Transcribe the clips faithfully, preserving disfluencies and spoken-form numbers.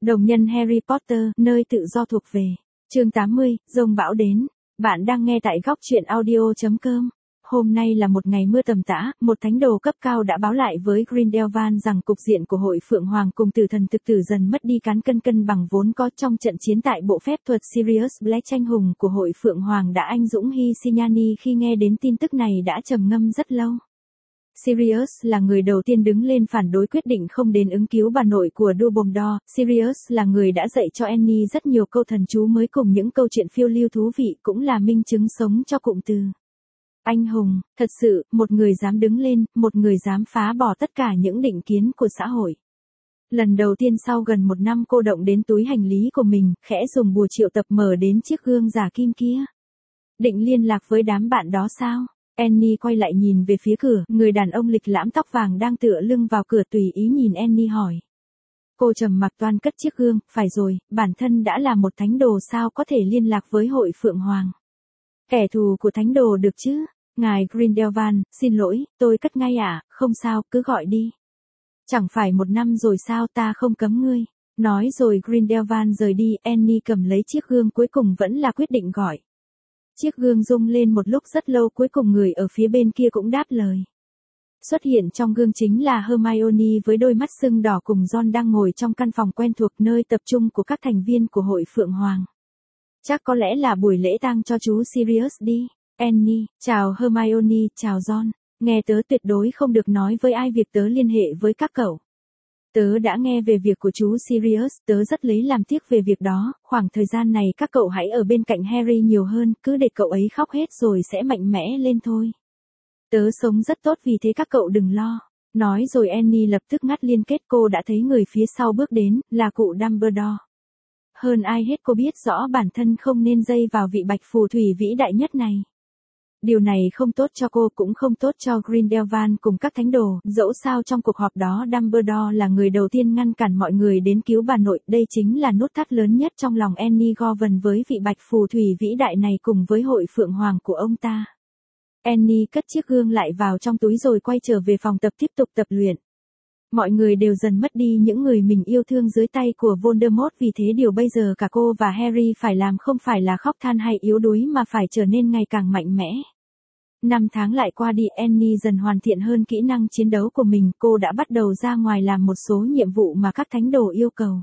Đồng nhân Harry Potter, nơi tự do thuộc về. Chương tám mươi, Giông bão đến. Bạn đang nghe tại góc truyện audio chấm com. Hôm nay là một ngày mưa tầm tã, một thánh đồ cấp cao đã báo lại với Grindelwald rằng cục diện của hội Phượng Hoàng cùng tử thần thực tử dần mất đi cán cân cân bằng vốn có trong trận chiến tại bộ phép thuật Sirius Black. Tranh hùng của hội Phượng Hoàng đã anh dũng hy sinh Nhi khi nghe đến tin tức này đã trầm ngâm rất lâu. Sirius là người đầu tiên đứng lên phản đối quyết định không đến ứng cứu bà nội của Dumbledore. Sirius là người đã dạy cho Annie rất nhiều câu thần chú mới cùng những câu chuyện phiêu lưu thú vị, cũng là minh chứng sống cho cụm từ anh hùng. Thật sự, một người dám đứng lên, một người dám phá bỏ tất cả những định kiến của xã hội. Lần đầu tiên sau gần một năm cô động đến túi hành lý của mình, khẽ dùng bùa triệu tập mở đến chiếc gương giả kim kia. Định liên lạc với đám bạn đó sao? Annie quay lại nhìn về phía cửa, người đàn ông lịch lãm tóc vàng đang tựa lưng vào cửa tùy ý nhìn Annie hỏi. Cô trầm mặc toan cất chiếc gương, phải rồi, bản thân đã là một thánh đồ sao có thể liên lạc với hội Phượng Hoàng. Kẻ thù của thánh đồ được chứ? Ngài Grindelwald, xin lỗi, tôi cất ngay ạ, à, không sao, cứ gọi đi. Chẳng phải một năm rồi sao, ta không cấm ngươi. Nói rồi Grindelwald rời đi, Annie cầm lấy chiếc gương cuối cùng vẫn là quyết định gọi. Chiếc gương rung lên một lúc rất lâu, cuối cùng người ở phía bên kia cũng đáp lời. Xuất hiện trong gương chính là Hermione với đôi mắt sưng đỏ cùng Ron đang ngồi trong căn phòng quen thuộc nơi tập trung của các thành viên của hội Phượng Hoàng. Chắc có lẽ là buổi lễ tang cho chú Sirius đi. Annie, chào Hermione, chào Ron. Nghe tớ tuyệt đối không được nói với ai việc tớ liên hệ với các cậu. Tớ đã nghe về việc của chú Sirius, tớ rất lấy làm tiếc về việc đó, khoảng thời gian này các cậu hãy ở bên cạnh Harry nhiều hơn, cứ để cậu ấy khóc hết rồi sẽ mạnh mẽ lên thôi. Tớ sống rất tốt vì thế các cậu đừng lo. Nói rồi Annie lập tức ngắt liên kết, cô đã thấy người phía sau bước đến, là cụ Dumbledore. Hơn ai hết cô biết rõ bản thân không nên dây vào vị bạch phù thủy vĩ đại nhất này. Điều này không tốt cho cô, cũng không tốt cho Grindelwald cùng các thánh đồ, dẫu sao trong cuộc họp đó Dumbledore là người đầu tiên ngăn cản mọi người đến cứu bà nội, đây chính là nút thắt lớn nhất trong lòng Annie Govan với vị bạch phù thủy vĩ đại này cùng với hội Phượng Hoàng của ông ta. Annie cất chiếc gương lại vào trong túi rồi quay trở về phòng tập tiếp tục tập luyện. Mọi người đều dần mất đi những người mình yêu thương dưới tay của Voldemort, vì thế điều bây giờ cả cô và Harry phải làm không phải là khóc than hay yếu đuối mà phải trở nên ngày càng mạnh mẽ. Năm tháng lại qua đi, Annie dần hoàn thiện hơn kỹ năng chiến đấu của mình, cô đã bắt đầu ra ngoài làm một số nhiệm vụ mà các thánh đồ yêu cầu.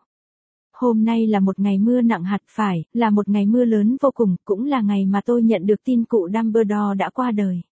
Hôm nay là một ngày mưa nặng hạt, phải, là một ngày mưa lớn vô cùng, cũng là ngày mà tôi nhận được tin cụ Dumbledore đã qua đời.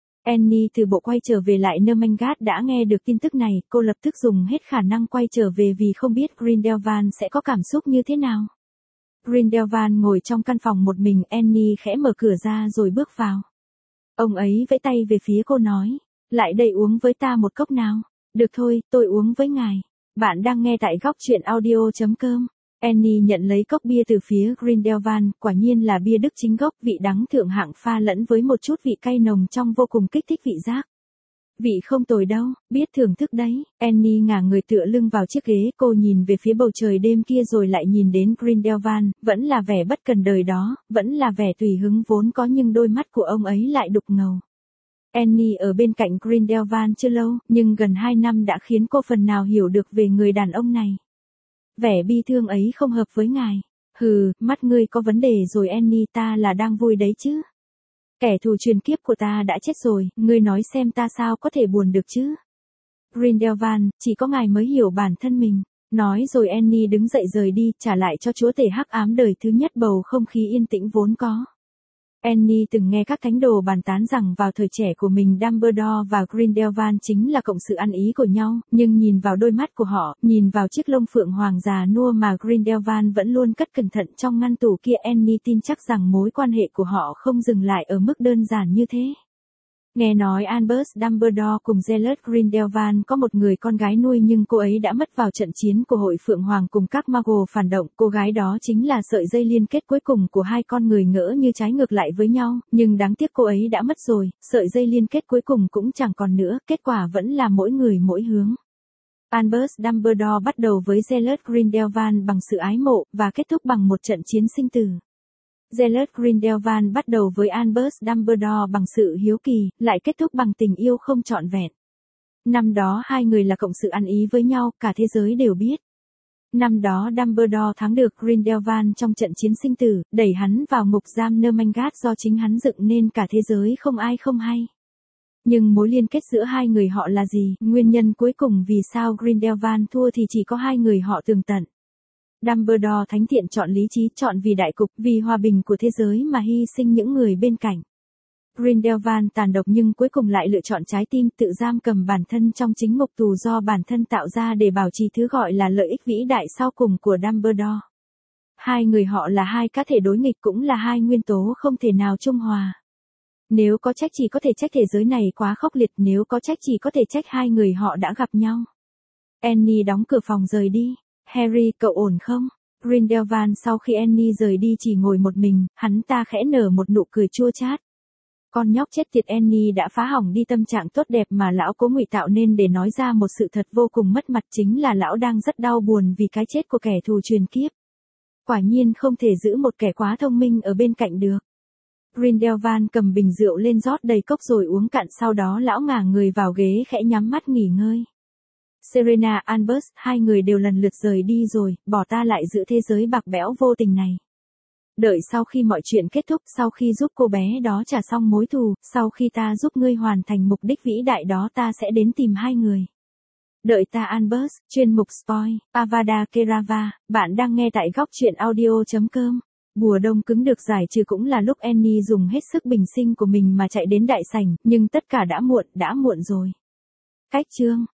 Annie từ bộ quay trở về lại Nermangard đã nghe được tin tức này, cô lập tức dùng hết khả năng quay trở về vì không biết Grindelwald sẽ có cảm xúc như thế nào. Grindelwald ngồi trong căn phòng một mình, Annie khẽ mở cửa ra rồi bước vào. Ông ấy vẫy tay về phía cô nói, lại đây uống với ta một cốc nào. Được thôi, tôi uống với ngài. Bạn đang nghe tại góc truyện audio chấm com. Annie nhận lấy cốc bia từ phía Grindelwald, quả nhiên là bia Đức chính gốc, vị đắng thượng hạng pha lẫn với một chút vị cay nồng trong vô cùng kích thích vị giác. Vị không tồi đâu, biết thưởng thức đấy. Annie ngả người tựa lưng vào chiếc ghế, cô nhìn về phía bầu trời đêm kia rồi lại nhìn đến Grindelwald, vẫn là vẻ bất cần đời đó, vẫn là vẻ tùy hứng vốn có nhưng đôi mắt của ông ấy lại đục ngầu. Annie ở bên cạnh Grindelwald chưa lâu, nhưng gần hai năm đã khiến cô phần nào hiểu được về người đàn ông này. Vẻ bi thương ấy không hợp với ngài. Hừ, mắt ngươi có vấn đề rồi Annie, ta là đang vui đấy chứ. Kẻ thù truyền kiếp của ta đã chết rồi, ngươi nói xem ta sao có thể buồn được chứ. Grindelwald, chỉ có ngài mới hiểu bản thân mình. Nói rồi Annie đứng dậy rời đi, trả lại cho chúa tể hắc ám đời thứ nhất bầu không khí yên tĩnh vốn có. Annie từng nghe các thánh đồ bàn tán rằng vào thời trẻ của mình Dumbledore và Grindelwald chính là cộng sự ăn ý của nhau, nhưng nhìn vào đôi mắt của họ, nhìn vào chiếc lông phượng hoàng già nua mà Grindelwald vẫn luôn cất cẩn thận trong ngăn tủ kia, Annie tin chắc rằng mối quan hệ của họ không dừng lại ở mức đơn giản như thế. Nghe nói Albus Dumbledore cùng Gellert Grindelwald có một người con gái nuôi nhưng cô ấy đã mất vào trận chiến của hội Phượng Hoàng cùng các Muggle phản động. Cô gái đó chính là sợi dây liên kết cuối cùng của hai con người ngỡ như trái ngược lại với nhau, nhưng đáng tiếc cô ấy đã mất rồi, sợi dây liên kết cuối cùng cũng chẳng còn nữa, kết quả vẫn là mỗi người mỗi hướng. Albus Dumbledore bắt đầu với Gellert Grindelwald bằng sự ái mộ, và kết thúc bằng một trận chiến sinh tử. Gellert Grindelwald bắt đầu với Albus Dumbledore bằng sự hiếu kỳ, lại kết thúc bằng tình yêu không trọn vẹn. Năm đó hai người là cộng sự ăn ý với nhau, cả thế giới đều biết. Năm đó Dumbledore thắng được Grindelwald trong trận chiến sinh tử, đẩy hắn vào ngục giam Nermangat do chính hắn dựng nên cả thế giới không ai không hay. Nhưng mối liên kết giữa hai người họ là gì, nguyên nhân cuối cùng vì sao Grindelwald thua thì chỉ có hai người họ tường tận. Dumbledore thánh thiện chọn lý trí, chọn vì đại cục, vì hòa bình của thế giới mà hy sinh những người bên cạnh. Grindelwald tàn độc nhưng cuối cùng lại lựa chọn trái tim, tự giam cầm bản thân trong chính ngục tù do bản thân tạo ra để bảo trì thứ gọi là lợi ích vĩ đại sau cùng của Dumbledore. Hai người họ là hai cá thể đối nghịch, cũng là hai nguyên tố không thể nào trung hòa. Nếu có trách chỉ có thể trách thế giới này quá khốc liệt, nếu có trách chỉ có thể trách hai người họ đã gặp nhau. Annie đóng cửa phòng rời đi. Harry, cậu ổn không? Grindelwald sau khi Annie rời đi chỉ ngồi một mình, hắn ta khẽ nở một nụ cười chua chát. Con nhóc chết tiệt Annie đã phá hỏng đi tâm trạng tốt đẹp mà lão cố ngụy tạo nên để nói ra một sự thật vô cùng mất mặt, chính là lão đang rất đau buồn vì cái chết của kẻ thù truyền kiếp. Quả nhiên không thể giữ một kẻ quá thông minh ở bên cạnh được. Grindelwald cầm bình rượu lên rót đầy cốc rồi uống cạn, sau đó lão ngả người vào ghế khẽ nhắm mắt nghỉ ngơi. Serena, Albus, hai người đều lần lượt rời đi rồi, bỏ ta lại giữa thế giới bạc bẽo vô tình này. Đợi sau khi mọi chuyện kết thúc, sau khi giúp cô bé đó trả xong mối thù, sau khi ta giúp ngươi hoàn thành mục đích vĩ đại đó, ta sẽ đến tìm hai người. Đợi ta Albus, chuyên mục spoil, Avada Kedavra, bạn đang nghe tại góc truyện audio chấm com. Bùa đông cứng được giải trừ cũng là lúc Annie dùng hết sức bình sinh của mình mà chạy đến đại sảnh, nhưng tất cả đã muộn, đã muộn rồi. Cách chương